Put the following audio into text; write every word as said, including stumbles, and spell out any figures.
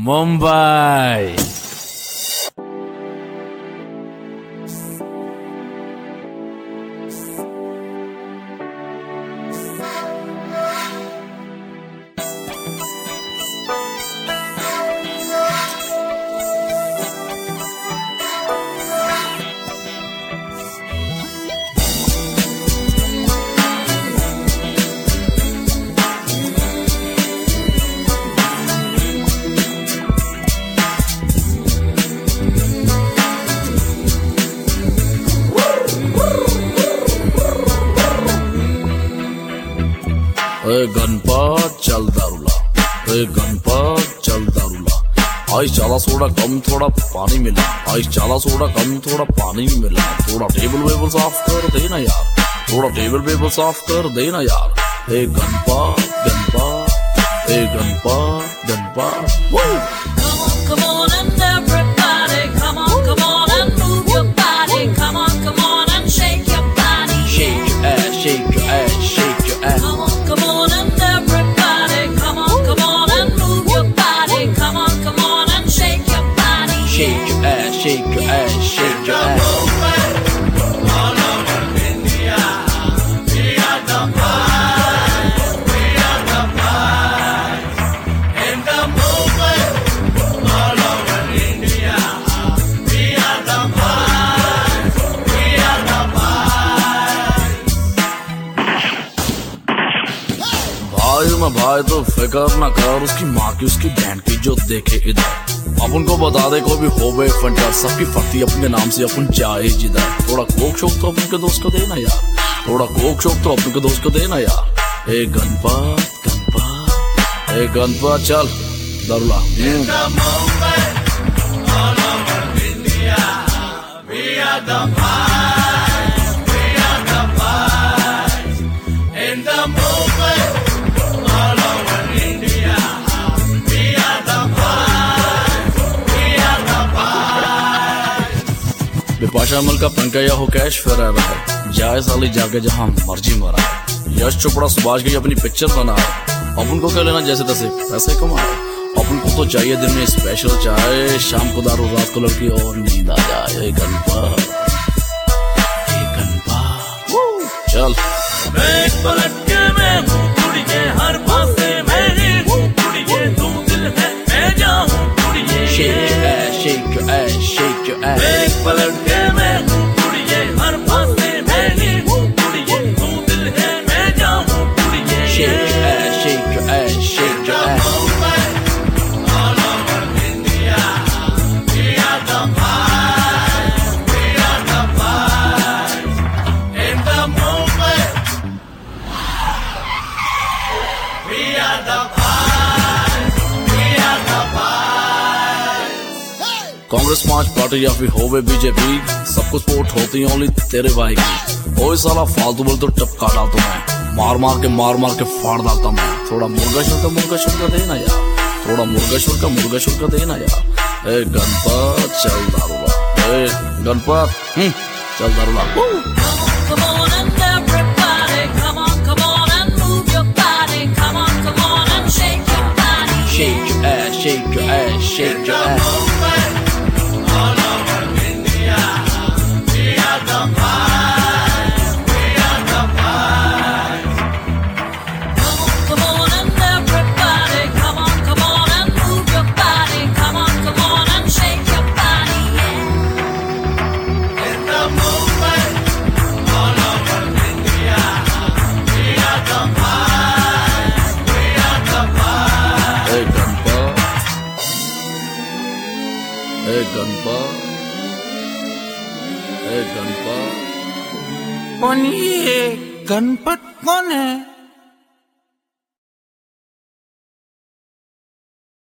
मुंबई। ए गणपत चल दारूला, ए गणपत चल दारूला। आई चाला सोडा कम थोड़ा पानी मिला, आई चाला सोडा कम थोड़ा पानी मिला। थोड़ा टेबल वेबल साफ कर देना यार, थोड़ा टेबल वेबल साफ कर देना यार। ए गणपत गणपत ए Ganpat Ganpat. Shake your ass, shake your ass, shake your ass. All over India, we are the boys, we are the boys. In the movement, all over India, we are the boys, we are the boys. भाई मैं भाई तो फिकर ना कर, उसकी माँ की उसकी बहन की जो देखे इधर। अपन को बता दे कोई भी हो गए फंटा, सबकी फटी अपने नाम से अपन चाहे जिधर। थोड़ा कोक शोक तो अपने के दोस्त को देना यार, थोड़ा कोक शोक तो अपने के दोस्त को देना यार। ए गणपत गणपत ए गणपत चल दारूला। बिपाशा मल का पंकज हो कैश फरार है, जाए साली जाके जहां मर्जी मरा है। यश चोपड़ा सुभाष की अपनी पिक्चर बना है, अपन को क्या लेना जैसे तैसे पैसे कमाए। अपन को तो चाहिए दिन में स्पेशल चाय, शाम को दारू रात को लड़की और नींद आ जाए। गणपत गणपत चल। एक पलट के मैं हूँ कुड़िए, हर पासे मेरी हूँ कुड़िए, तू दिल है मैं जाऊँ कुड़िए। Shake your ass, shake your ass, shake your ass. एक पलट के मैं हूँ कुड़िए, हर पासे मेरी हूँ कुड़िए, तू दिल है मैं जाऊँ कुड़िए। Shake your ass, shake your ass, shake your ass. All over India, we are the boys, we are the boys. In the movement, we are the boys, we are the boys. Congress पांच party या फिर होवे BJP, सब कुछ vote होती है only तेरे भाई की। ओए साला फालतू बोल तो टपका डालता मैं, मार मार के मार मार के फाड़ डालता मैं। थोड़ा मुर्गा शुर का मुर्गा शुर का देना यार, थोड़ा मुर्गा शुर का मुर्गा शुर का देना यार। ए गणपत चल दारूला, ए गणपत चल दारूला। Come on and everybody, come on, come on and move your body. Come on, come on and shake your body. Shake your ass, shake your ass, shake your ass. All over India, we are the boys, we are the boys. Come on, come on and everybody, come on, come on and move your body. Come on, come on and shake your body, yeah. In the movement, all over India, we are the boys, we are the boys. ए गणपत ए गणपत ए गणपत। कौन ये गणपत कौन है?